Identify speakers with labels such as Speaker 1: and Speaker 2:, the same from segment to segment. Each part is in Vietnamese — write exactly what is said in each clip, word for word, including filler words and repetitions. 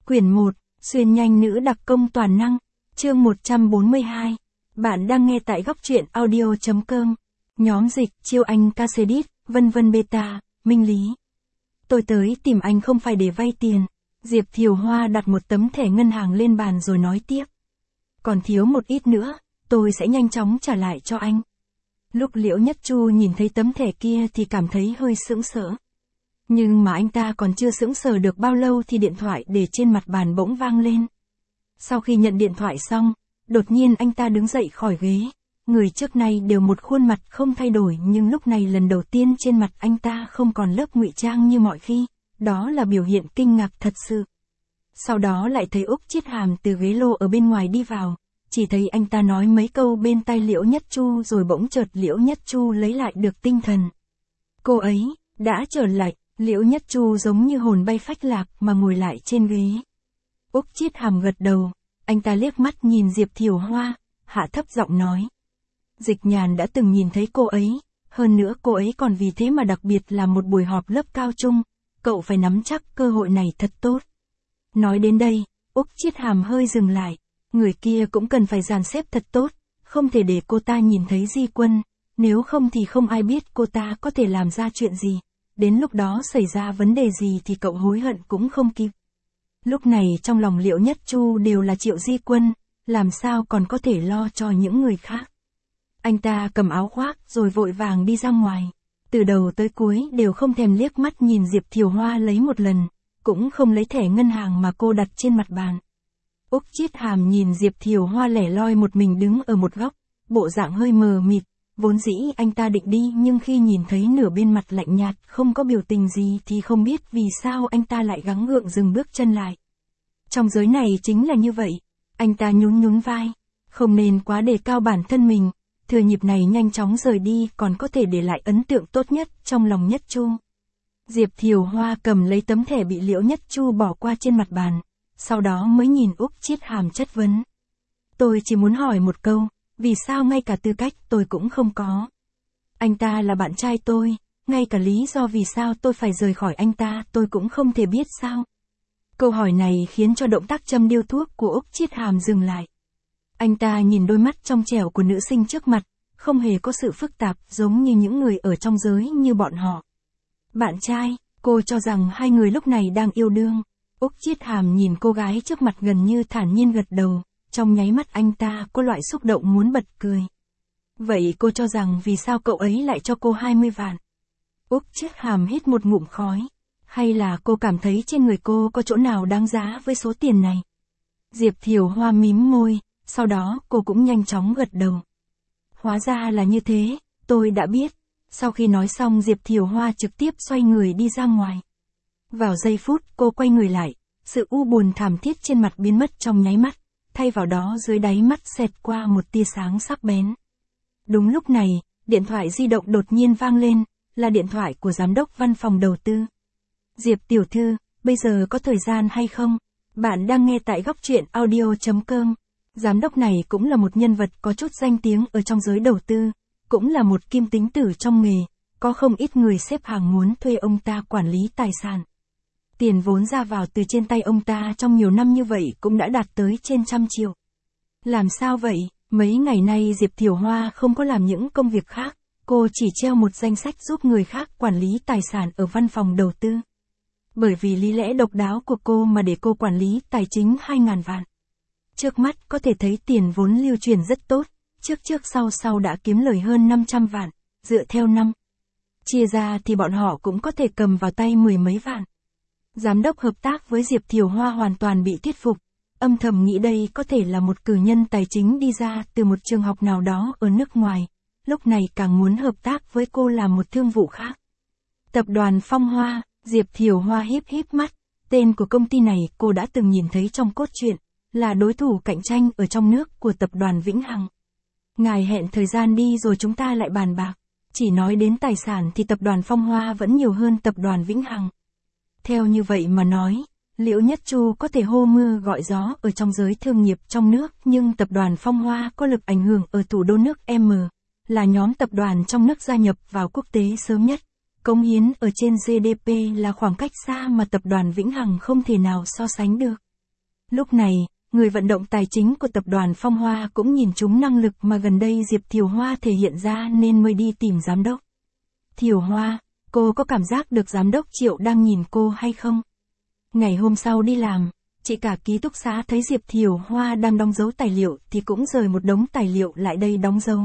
Speaker 1: Quyển một, xuyên nhanh nữ đặc công toàn năng, chương một trăm bốn mươi hai. Bạn đang nghe tại góc truyện audio chấm com. Nhóm dịch, Chiêu Anh Casedit, vân vân beta, minh lý. Tôi tới tìm anh không phải để vay tiền. Diệp Thiều Hoa đặt một tấm thẻ ngân hàng lên bàn rồi nói tiếp. Còn thiếu một ít nữa, tôi sẽ nhanh chóng trả lại cho anh. Lúc Liễu Nhất Chu nhìn thấy tấm thẻ kia thì cảm thấy hơi sững sờ. Nhưng mà anh ta còn chưa sững sờ được bao lâu thì điện thoại để trên mặt bàn bỗng vang lên. Sau khi nhận điện thoại xong, đột nhiên anh ta đứng dậy khỏi ghế. Người trước nay đều một khuôn mặt không thay đổi, nhưng lúc này lần đầu tiên trên mặt anh ta không còn lớp ngụy trang như mọi khi, đó là biểu hiện kinh ngạc thật sự. Sau đó lại thấy Úc Chiết Hàm từ ghế lô ở bên ngoài đi vào, chỉ thấy anh ta nói mấy câu bên tai Liễu Nhất Chu rồi bỗng chợt Liễu Nhất Chu lấy lại được tinh thần. Cô ấy đã trở lại. Liễu Nhất Chu giống như hồn bay phách lạc mà ngồi lại trên ghế. Úc Chiết Hàm gật đầu, anh ta liếc mắt nhìn Diệp Thiều Hoa, hạ thấp giọng nói. Dịch Nhàn đã từng nhìn thấy cô ấy, hơn nữa cô ấy còn vì thế mà đặc biệt là một buổi họp lớp cao trung, cậu phải nắm chắc cơ hội này thật tốt. Nói đến đây, Úc Chiết Hàm hơi dừng lại, người kia cũng cần phải dàn xếp thật tốt, không thể để cô ta nhìn thấy Di Quân, nếu không thì không ai biết cô ta có thể làm ra chuyện gì. Đến lúc đó xảy ra vấn đề gì thì cậu hối hận cũng không kịp. Lúc này trong lòng Liễu Nhất Chu đều là Triệu Di Quân, làm sao còn có thể lo cho những người khác. Anh ta cầm áo khoác rồi vội vàng đi ra ngoài. Từ đầu tới cuối đều không thèm liếc mắt nhìn Diệp Thiều Hoa lấy một lần, cũng không lấy thẻ ngân hàng mà cô đặt trên mặt bàn. Úc Chiết Hàm nhìn Diệp Thiều Hoa lẻ loi một mình đứng ở một góc, bộ dạng hơi mờ mịt. Vốn dĩ anh ta định đi nhưng khi nhìn thấy nửa bên mặt lạnh nhạt không có biểu tình gì thì không biết vì sao anh ta lại gắng gượng dừng bước chân lại. Trong giới này chính là như vậy, anh ta nhún nhún vai, không nên quá đề cao bản thân mình, thừa nhịp này nhanh chóng rời đi còn có thể để lại ấn tượng tốt nhất trong lòng Nhất Chu. Diệp Thiều Hoa cầm lấy tấm thẻ bị Liễu Nhất Chu bỏ qua trên mặt bàn, sau đó mới nhìn Úc Chiết Hàm chất vấn. Tôi chỉ muốn hỏi một câu. Vì sao ngay cả tư cách tôi cũng không có? Anh ta là bạn trai tôi, ngay cả lý do vì sao tôi phải rời khỏi anh ta tôi cũng không thể biết sao? Câu hỏi này khiến cho động tác châm điếu thuốc của Úc Chiết Hàm dừng lại. Anh ta nhìn đôi mắt trong trẻo của nữ sinh trước mặt, không hề có sự phức tạp giống như những người ở trong giới như bọn họ. Bạn trai, cô cho rằng hai người lúc này đang yêu đương. Úc Chiết Hàm nhìn cô gái trước mặt gần như thản nhiên gật đầu. Trong nháy mắt anh ta có loại xúc động muốn bật cười. Vậy cô cho rằng vì sao cậu ấy lại cho cô hai mươi vạn? Úc Chiết Hàm hít một ngụm khói. Hay là cô cảm thấy trên người cô có chỗ nào đáng giá với số tiền này? Diệp Thiều Hoa mím môi, sau đó cô cũng nhanh chóng gật đầu. Hóa ra là như thế, tôi đã biết. Sau khi nói xong Diệp Thiều Hoa trực tiếp xoay người đi ra ngoài. Vào giây phút cô quay người lại, sự u buồn thảm thiết trên mặt biến mất trong nháy mắt. Thay vào đó dưới đáy mắt xẹt qua một tia sáng sắc bén. Đúng lúc này, điện thoại di động đột nhiên vang lên, là điện thoại của giám đốc văn phòng đầu tư. Diệp tiểu thư, bây giờ có thời gian hay không? Bạn đang nghe tại góc truyện audio chấm com. Giám đốc này cũng là một nhân vật có chút danh tiếng ở trong giới đầu tư, cũng là một kim tính tử trong nghề, có không ít người xếp hàng muốn thuê ông ta quản lý tài sản. Tiền vốn ra vào từ trên tay ông ta trong nhiều năm như vậy cũng đã đạt tới trên trăm triệu. Làm sao vậy? Mấy ngày nay Diệp Thiều Hoa không có làm những công việc khác, cô chỉ treo một danh sách giúp người khác quản lý tài sản ở văn phòng đầu tư. Bởi vì lý lẽ độc đáo của cô mà để cô quản lý tài chính hai ngàn vạn. Trước mắt có thể thấy tiền vốn lưu truyền rất tốt, trước trước sau sau đã kiếm lời hơn năm trăm vạn, dựa theo năm. Chia ra thì bọn họ cũng có thể cầm vào tay mười mấy vạn. Giám đốc hợp tác với Diệp Thiều Hoa hoàn toàn bị thuyết phục, âm thầm nghĩ đây có thể là một cử nhân tài chính đi ra từ một trường học nào đó ở nước ngoài, lúc này càng muốn hợp tác với cô làm một thương vụ khác. Tập đoàn Phong Hoa, Diệp Thiều Hoa híp híp mắt, tên của công ty này cô đã từng nhìn thấy trong cốt truyện, là đối thủ cạnh tranh ở trong nước của tập đoàn Vĩnh Hằng. Ngài hẹn thời gian đi rồi chúng ta lại bàn bạc, chỉ nói đến tài sản thì tập đoàn Phong Hoa vẫn nhiều hơn tập đoàn Vĩnh Hằng. Theo như vậy mà nói, Liễu Nhất Chu có thể hô mưa gọi gió ở trong giới thương nghiệp trong nước nhưng tập đoàn Phong Hoa có lực ảnh hưởng ở thủ đô nước M, là nhóm tập đoàn trong nước gia nhập vào quốc tế sớm nhất. Cống hiến ở trên giê đê pê là khoảng cách xa mà tập đoàn Vĩnh Hằng không thể nào so sánh được. Lúc này, người vận động tài chính của tập đoàn Phong Hoa cũng nhìn trúng năng lực mà gần đây Diệp Thiều Hoa thể hiện ra nên mới đi tìm giám đốc. Thiều Hoa, cô có cảm giác được giám đốc Triệu đang nhìn cô hay không? Ngày hôm sau đi làm, chị cả ký túc xá thấy Diệp Thiều Hoa đang đóng dấu tài liệu thì cũng rời một đống tài liệu lại đây đóng dấu.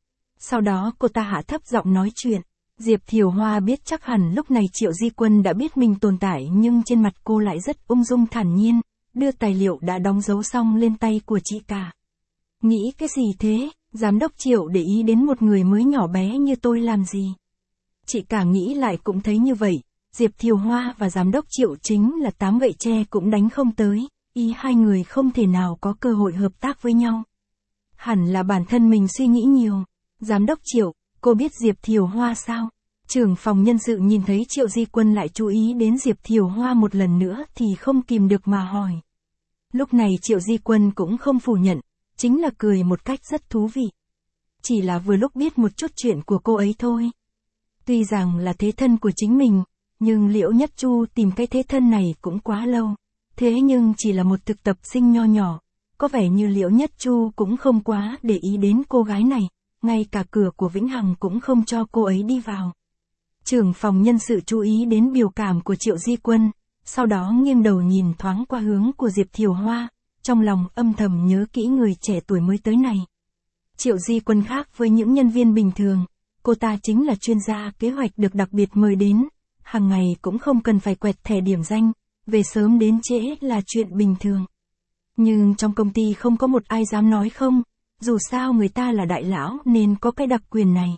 Speaker 1: Sau đó cô ta hạ thấp giọng nói chuyện. Diệp Thiều Hoa biết chắc hẳn lúc này Triệu Di Quân đã biết mình tồn tại nhưng trên mặt cô lại rất ung dung thản nhiên, đưa tài liệu đã đóng dấu xong lên tay của chị cả. Nghĩ cái gì thế, giám đốc Triệu để ý đến một người mới nhỏ bé như tôi làm gì? Chị cả nghĩ lại cũng thấy như vậy, Diệp Thiều Hoa và giám đốc Triệu chính là tám gậy tre cũng đánh không tới, ý hai người không thể nào có cơ hội hợp tác với nhau. Hẳn là bản thân mình suy nghĩ nhiều. Giám đốc Triệu, cô biết Diệp Thiều Hoa sao? Trưởng phòng nhân sự nhìn thấy Triệu Di Quân lại chú ý đến Diệp Thiều Hoa một lần nữa thì không kìm được mà hỏi. Lúc này Triệu Di Quân cũng không phủ nhận, chính là cười một cách rất thú vị. Chỉ là vừa lúc biết một chút chuyện của cô ấy thôi. Tuy rằng là thế thân của chính mình, nhưng Liễu Nhất Chu tìm cái thế thân này cũng quá lâu. Thế nhưng chỉ là một thực tập sinh nho nhỏ, có vẻ như Liễu Nhất Chu cũng không quá để ý đến cô gái này, ngay cả cửa của Vĩnh Hằng cũng không cho cô ấy đi vào. Trưởng phòng nhân sự chú ý đến biểu cảm của Triệu Di Quân, sau đó nghiêng đầu nhìn thoáng qua hướng của Diệp Thiều Hoa, trong lòng âm thầm nhớ kỹ người trẻ tuổi mới tới này. Triệu Di Quân khác với những nhân viên bình thường, cô ta chính là chuyên gia kế hoạch được đặc biệt mời đến, hàng ngày cũng không cần phải quẹt thẻ điểm danh, về sớm đến trễ là chuyện bình thường. Nhưng trong công ty không có một ai dám nói không, dù sao người ta là đại lão nên có cái đặc quyền này.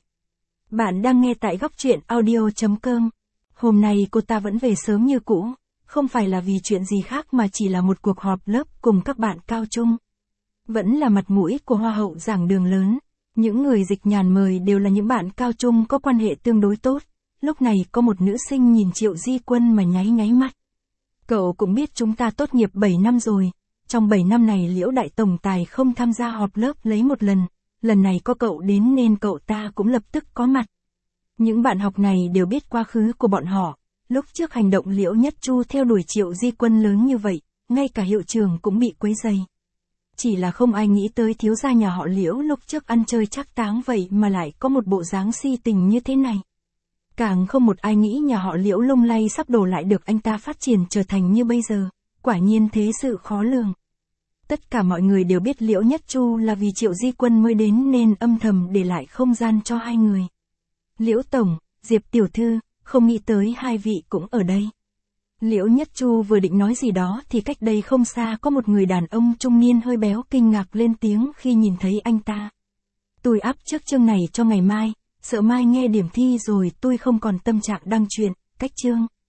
Speaker 1: Bạn đang nghe tại góc truyện audio chấm com. Hôm nay cô ta vẫn về sớm như cũ, không phải là vì chuyện gì khác mà chỉ là một cuộc họp lớp cùng các bạn cao trung. Vẫn là mặt mũi của hoa hậu giảng đường lớn, những người dịch nhàn mời đều là những bạn cao trung có quan hệ tương đối tốt. Lúc này có một nữ sinh nhìn Triệu Di Quân mà nháy nháy mắt. Cậu cũng biết chúng ta tốt nghiệp bảy năm rồi, trong bảy năm này Liễu Đại Tổng Tài không tham gia họp lớp lấy một lần, lần này có cậu đến nên cậu ta cũng lập tức có mặt. Những bạn học này đều biết quá khứ của bọn họ, lúc trước hành động Liễu Nhất Chu theo đuổi Triệu Di Quân lớn như vậy, ngay cả hiệu trưởng cũng bị quấy rầy. Chỉ là không ai nghĩ tới thiếu gia nhà họ Liễu lúc trước ăn chơi trác táng vậy mà lại có một bộ dáng si tình như thế này. Càng không một ai nghĩ nhà họ Liễu lung lay sắp đổ lại được anh ta phát triển trở thành như bây giờ, quả nhiên thế sự khó lường. Tất cả mọi người đều biết Liễu Nhất Chu là vì Triệu Di Quân mới đến nên âm thầm để lại không gian cho hai người. Liễu Tổng, Diệp Tiểu Thư, không nghĩ tới hai vị cũng ở đây. Liễu Nhất Chu vừa định nói gì đó thì cách đây không xa có một người đàn ông trung niên hơi béo kinh ngạc lên tiếng khi nhìn thấy anh ta. Tôi áp trước chương này cho ngày mai, sợ mai nghe điểm thi rồi tôi không còn tâm trạng đăng truyện, cách chương.